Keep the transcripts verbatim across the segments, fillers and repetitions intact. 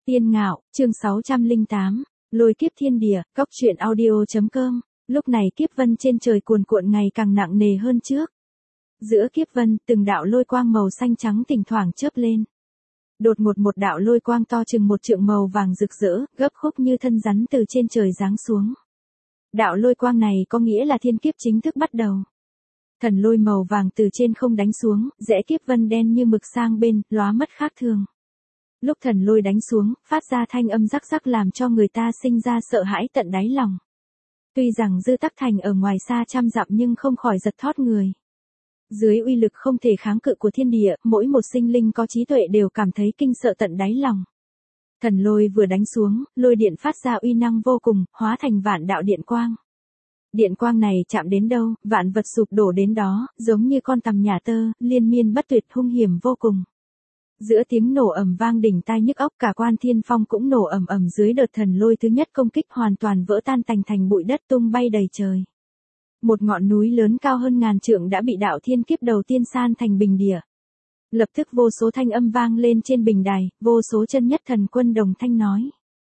Tiên Ngạo, chương sáu trăm lẻ tám, Lôi kiếp thiên địa, cóc truyện audio.com. Lúc này kiếp vân trên trời cuồn cuộn ngày càng nặng nề hơn trước. Giữa kiếp vân, từng đạo lôi quang màu xanh trắng thỉnh thoảng chớp lên. Đột ngột một đạo lôi quang to chừng một trượng màu vàng rực rỡ, gấp khúc như thân rắn từ trên trời giáng xuống. Đạo lôi quang này có nghĩa là thiên kiếp chính thức bắt đầu. Thần lôi màu vàng từ trên không đánh xuống, rẽ kiếp vân đen như mực sang bên, lóa mất khác thường. Lúc thần lôi đánh xuống, phát ra thanh âm rắc rắc làm cho người ta sinh ra sợ hãi tận đáy lòng. Tuy rằng Dư Tắc Thành ở ngoài xa trăm dặm nhưng không khỏi giật thót người. Dưới uy lực không thể kháng cự của thiên địa, mỗi một sinh linh có trí tuệ đều cảm thấy kinh sợ tận đáy lòng. Thần lôi vừa đánh xuống, lôi điện phát ra uy năng vô cùng, hóa thành vạn đạo điện quang. Điện quang này chạm đến đâu, vạn vật sụp đổ đến đó, giống như con tằm nhà tơ, liên miên bất tuyệt hung hiểm vô cùng. Giữa tiếng nổ ầm vang đỉnh tai nhức óc, cả Quan Thiên Phong cũng nổ ầm ầm dưới đợt thần lôi thứ nhất công kích, hoàn toàn vỡ tan tành thành bụi đất tung bay đầy trời. Một ngọn núi lớn cao hơn ngàn trượng đã bị đạo thiên kiếp đầu tiên san thành bình địa. Lập tức vô số thanh âm vang lên trên bình đài, vô số chân nhất thần quân đồng thanh nói: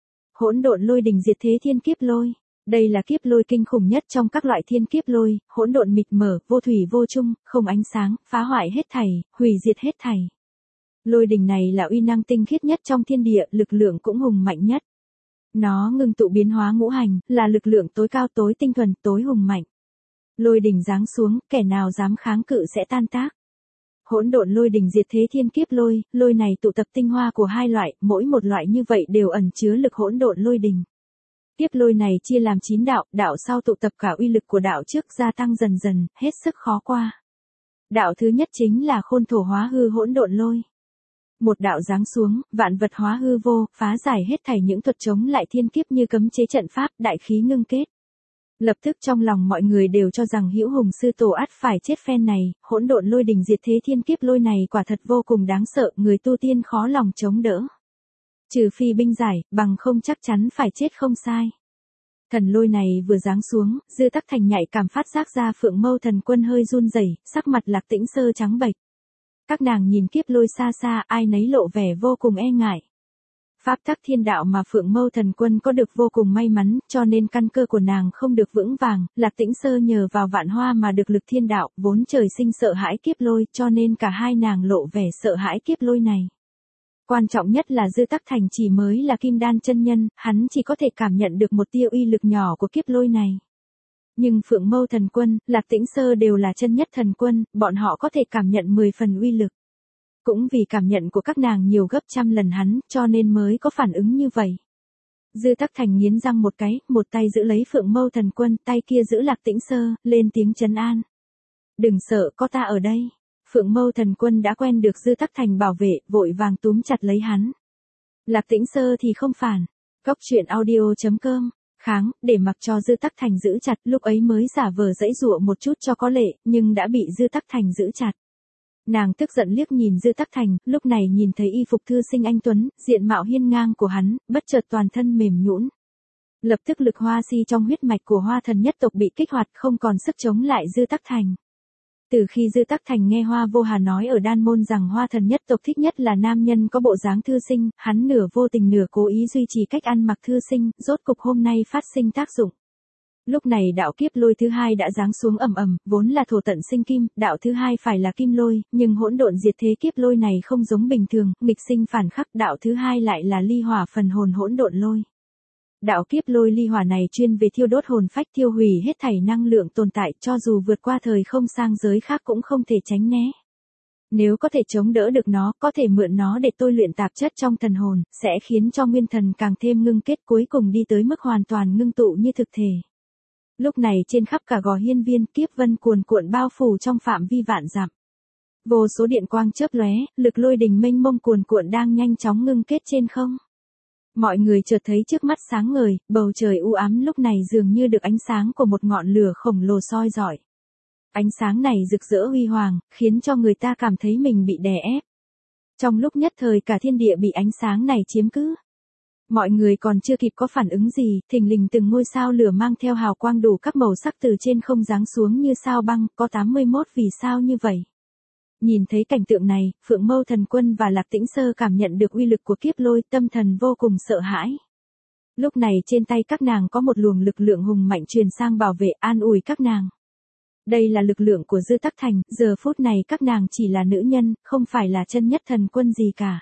Hỗn độn lôi đỉnh diệt thế thiên kiếp lôi. Đây là kiếp lôi kinh khủng nhất trong các loại thiên kiếp lôi, hỗn độn mịt mờ, vô thủy vô chung, không ánh sáng, phá hoại hết thảy, hủy diệt hết thảy. Lôi đỉnh này là uy năng tinh khiết nhất trong thiên địa, lực lượng cũng hùng mạnh nhất. Nó ngưng tụ biến hóa ngũ hành, là lực lượng tối cao, tối tinh thuần, tối hùng mạnh. Lôi đỉnh giáng xuống, kẻ nào dám kháng cự sẽ tan tác. Hỗn độn lôi đỉnh diệt thế thiên kiếp lôi, lôi này tụ tập tinh hoa của hai loại, mỗi một loại như vậy đều ẩn chứa lực hỗn độn lôi đỉnh. Kiếp lôi này chia làm chín đạo, đạo sau tụ tập cả uy lực của đạo trước gia tăng dần dần, hết sức khó qua. Đạo thứ nhất chính là khôn thổ hóa hư hỗn độn lôi. Một đạo giáng xuống, vạn vật hóa hư vô, phá giải hết thảy những thuật chống lại thiên kiếp như cấm chế trận pháp, đại khí ngưng kết. Lập tức trong lòng mọi người đều cho rằng Hữu Hùng sư tổ ắt phải chết phen này, hỗn độn lôi đỉnh diệt thế thiên kiếp lôi này quả thật vô cùng đáng sợ, người tu tiên khó lòng chống đỡ. Trừ phi binh giải, bằng không chắc chắn phải chết không sai. Thần lôi này vừa giáng xuống, Dư Tắc Thành nhạy cảm phát giác ra Phượng Mâu thần quân hơi run rẩy, sắc mặt Lạc Tĩnh Sơ trắng bệch. Các nàng nhìn kiếp lôi xa xa, ai nấy lộ vẻ vô cùng e ngại. Pháp tắc thiên đạo mà Phượng Mâu thần quân có được vô cùng may mắn, cho nên căn cơ của nàng không được vững vàng, Lạc Tĩnh Sơ nhờ vào vạn hoa mà được lực thiên đạo, vốn trời sinh sợ hãi kiếp lôi, cho nên cả hai nàng lộ vẻ sợ hãi kiếp lôi này. Quan trọng nhất là Dư Tắc Thành chỉ mới là kim đan chân nhân, hắn chỉ có thể cảm nhận được một tia uy lực nhỏ của kiếp lôi này. Nhưng Phượng Mâu thần quân, Lạc Tĩnh Sơ đều là chân nhất thần quân, bọn họ có thể cảm nhận mười phần uy lực. Cũng vì cảm nhận của các nàng nhiều gấp trăm lần hắn, cho nên mới có phản ứng như vậy. Dư Tắc Thành nghiến răng một cái, một tay giữ lấy Phượng Mâu thần quân, tay kia giữ Lạc Tĩnh Sơ, lên tiếng trấn an. Đừng sợ, có ta ở đây. Phượng Mâu thần quân đã quen được Dư Tắc Thành bảo vệ, vội vàng túm chặt lấy hắn. Lạc Tĩnh Sơ thì không phản. Cóc truyện audio.com. Kháng, để mặc cho Dư Tắc Thành giữ chặt, lúc ấy mới giả vờ dãy dụa một chút cho có lệ, nhưng đã bị Dư Tắc Thành giữ chặt. Nàng tức giận liếc nhìn Dư Tắc Thành, lúc này nhìn thấy y phục thư sinh anh tuấn, diện mạo hiên ngang của hắn, bất chợt toàn thân mềm nhũn. Lập tức lực hoa si trong huyết mạch của Hoa Thần nhất tộc bị kích hoạt, không còn sức chống lại Dư Tắc Thành. Từ khi Dư Tắc Thành nghe Hoa Vô Hà nói ở Đan Môn rằng Hoa Thần nhất tộc thích nhất là nam nhân có bộ dáng thư sinh, hắn nửa vô tình nửa cố ý duy trì cách ăn mặc thư sinh, rốt cục hôm nay phát sinh tác dụng. Lúc này đạo kiếp lôi thứ hai đã giáng xuống ầm ầm, vốn là thổ tận sinh kim, đạo thứ hai phải là kim lôi, nhưng hỗn độn diệt thế kiếp lôi này không giống bình thường, nghịch sinh phản khắc, đạo thứ hai lại là ly hỏa phần hồn hỗn độn lôi. Đạo kiếp lôi ly hỏa này chuyên về thiêu đốt hồn phách, thiêu hủy hết thảy năng lượng tồn tại, cho dù vượt qua thời không sang giới khác cũng không thể tránh né. Nếu có thể chống đỡ được nó, có thể mượn nó để tôi luyện tạp chất trong thần hồn, sẽ khiến cho nguyên thần càng thêm ngưng kết, cuối cùng đi tới mức hoàn toàn ngưng tụ như thực thể. Lúc này trên khắp cả Gò Hiên Viên, kiếp vân cuồn cuộn bao phủ trong phạm vi vạn dặm. Vô số điện quang chớp lóe, lực lôi đình mênh mông cuồn cuộn đang nhanh chóng ngưng kết trên không. Mọi người chợt thấy trước mắt sáng ngời, bầu trời u ám lúc này dường như được ánh sáng của một ngọn lửa khổng lồ soi rọi. Ánh sáng này rực rỡ huy hoàng, khiến cho người ta cảm thấy mình bị đè ép. Trong lúc nhất thời cả thiên địa bị ánh sáng này chiếm cứ. Mọi người còn chưa kịp có phản ứng gì, thình lình từng ngôi sao lửa mang theo hào quang đủ các màu sắc từ trên không giáng xuống như sao băng, có tám mươi mốt vì sao như vậy. Nhìn thấy cảnh tượng này, Phượng Mâu Thần Quân và Lạc Tĩnh Sơ cảm nhận được uy lực của kiếp lôi, tâm thần vô cùng sợ hãi. Lúc này trên tay các nàng có một luồng lực lượng hùng mạnh truyền sang bảo vệ, an ủi các nàng. Đây là lực lượng của Dư Tắc Thành, giờ phút này các nàng chỉ là nữ nhân, không phải là chân nhất thần quân gì cả.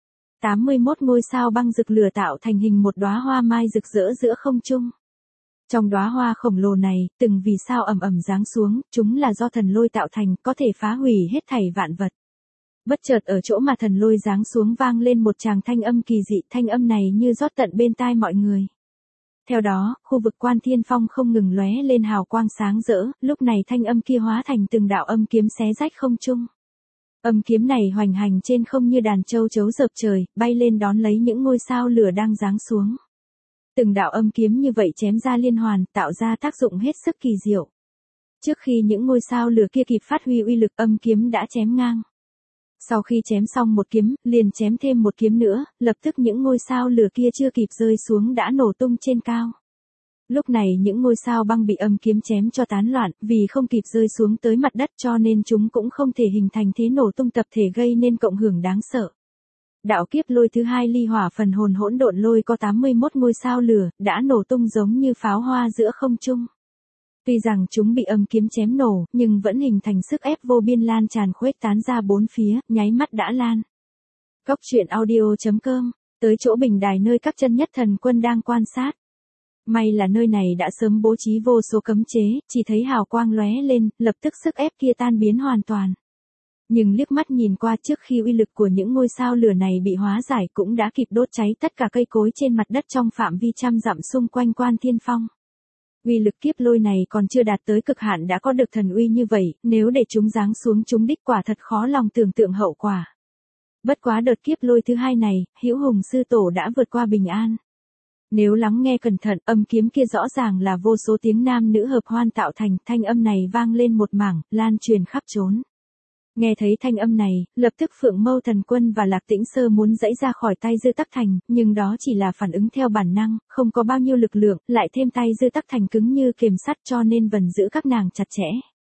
tám mươi mốt ngôi sao băng rực lửa tạo thành hình một đóa hoa mai rực rỡ giữa không trung. Trong đóa hoa khổng lồ này, từng vì sao ầm ầm giáng xuống, chúng là do thần lôi tạo thành, có thể phá hủy hết thảy vạn vật. Bất chợt ở chỗ mà thần lôi giáng xuống vang lên một tràng thanh âm kỳ dị, thanh âm này như rót tận bên tai mọi người. Theo đó, khu vực Quan Thiên Phong không ngừng lóe lên hào quang sáng rỡ, lúc này thanh âm kia hóa thành từng đạo âm kiếm xé rách không trung. Âm kiếm này hoành hành trên không như đàn châu chấu dợp trời, bay lên đón lấy những ngôi sao lửa đang giáng xuống. Từng đạo âm kiếm như vậy chém ra liên hoàn, tạo ra tác dụng hết sức kỳ diệu. Trước khi những ngôi sao lửa kia kịp phát huy uy lực, âm kiếm đã chém ngang. Sau khi chém xong một kiếm, liền chém thêm một kiếm nữa, lập tức những ngôi sao lửa kia chưa kịp rơi xuống đã nổ tung trên cao. Lúc này những ngôi sao băng bị âm kiếm chém cho tán loạn, vì không kịp rơi xuống tới mặt đất cho nên chúng cũng không thể hình thành thế nổ tung tập thể gây nên cộng hưởng đáng sợ. Đạo kiếp lôi thứ hai ly hỏa phần hồn hỗn độn lôi có tám mươi mốt ngôi sao lửa, đã nổ tung giống như pháo hoa giữa không trung. Tuy rằng chúng bị âm kiếm chém nổ, nhưng vẫn hình thành sức ép vô biên lan tràn khuếch tán ra bốn phía, nháy mắt đã lan. Cốc truyện audio chấm com, tới chỗ bình đài nơi các chân nhất thần quân đang quan sát. May là nơi này đã sớm bố trí vô số cấm chế, chỉ thấy hào quang lóe lên, lập tức sức ép kia tan biến hoàn toàn. Nhưng liếc mắt nhìn qua trước khi uy lực của những ngôi sao lửa này bị hóa giải cũng đã kịp đốt cháy tất cả cây cối trên mặt đất trong phạm vi trăm dặm xung quanh Quan Thiên Phong. Uy lực kiếp lôi này còn chưa đạt tới cực hạn đã có được thần uy như vậy, nếu để chúng giáng xuống chúng đích quả thật khó lòng tưởng tượng hậu quả. Bất quá đợt kiếp lôi thứ hai này, Hữu Hùng sư tổ đã vượt qua bình an. Nếu lắng nghe cẩn thận, âm kiếm kia rõ ràng là vô số tiếng nam nữ hợp hoan tạo thành, thanh âm này vang lên một mảng, lan truyền khắp chốn. Nghe thấy thanh âm này, lập tức Phượng Mâu Thần Quân và Lạc Tĩnh Sơ muốn giãy ra khỏi tay Dư Tắc Thành, nhưng đó chỉ là phản ứng theo bản năng, không có bao nhiêu lực lượng, lại thêm tay Dư Tắc Thành cứng như kềm sắt cho nên vẫn giữ các nàng chặt chẽ.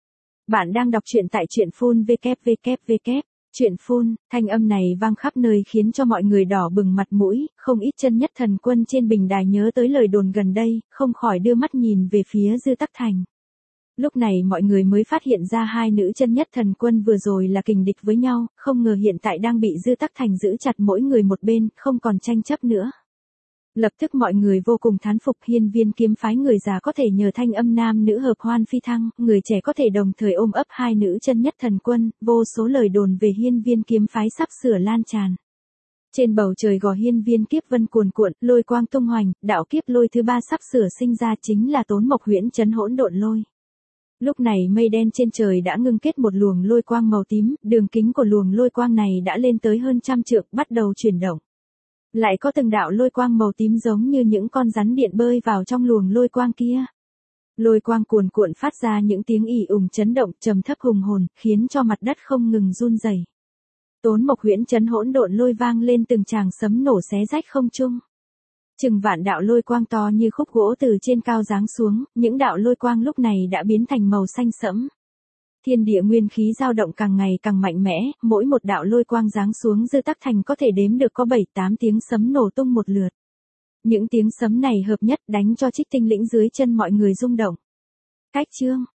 Bạn đang đọc truyện tại truyện phun vê kép vê kép vê kép. Truyện phun, thanh âm này vang khắp nơi khiến cho mọi người đỏ bừng mặt mũi, không ít chân nhất thần quân trên bình đài nhớ tới lời đồn gần đây, không khỏi đưa mắt nhìn về phía Dư Tắc Thành. Lúc này mọi người mới phát hiện ra hai nữ chân nhất thần quân vừa rồi là kình địch với nhau, không ngờ hiện tại đang bị Dư Tắc Thành giữ chặt mỗi người một bên, không còn tranh chấp nữa. Lập tức mọi người vô cùng thán phục, Hiên Viên kiếm phái người già có thể nhờ thanh âm nam nữ hợp hoan phi thăng, người trẻ có thể đồng thời ôm ấp hai nữ chân nhất thần quân, vô số lời đồn về Hiên Viên kiếm phái sắp sửa lan tràn. Trên bầu trời gò Hiên Viên kiếp vân cuồn cuộn, lôi quang tung hoành, đạo kiếp lôi thứ ba sắp sửa sinh ra chính là Tốn Mộc Huyễn Trấn Hỗn Độn Lôi. Lúc này mây đen trên trời đã ngưng kết một luồng lôi quang màu tím, đường kính của luồng lôi quang này đã lên tới hơn trăm trượng, bắt đầu chuyển động. Lại có từng đạo lôi quang màu tím giống như những con rắn điện bơi vào trong luồng lôi quang kia. Lôi quang cuồn cuộn phát ra những tiếng ì ùng chấn động, trầm thấp hùng hồn, khiến cho mặt đất không ngừng run rẩy. Tốn Mộc Huyễn Trấn Hỗn Độn Lôi vang lên từng tràng sấm nổ xé rách không trung. Chừng vạn đạo lôi quang to như khúc gỗ từ trên cao giáng xuống, những đạo lôi quang lúc này đã biến thành màu xanh sẫm. Thiên địa nguyên khí dao động càng ngày càng mạnh mẽ, mỗi một đạo lôi quang giáng xuống Dư Tắc Thành có thể đếm được có bảy tám tiếng sấm nổ tung một lượt. Những tiếng sấm này hợp nhất đánh cho Trích Tinh Lĩnh dưới chân mọi người rung động. Cách chương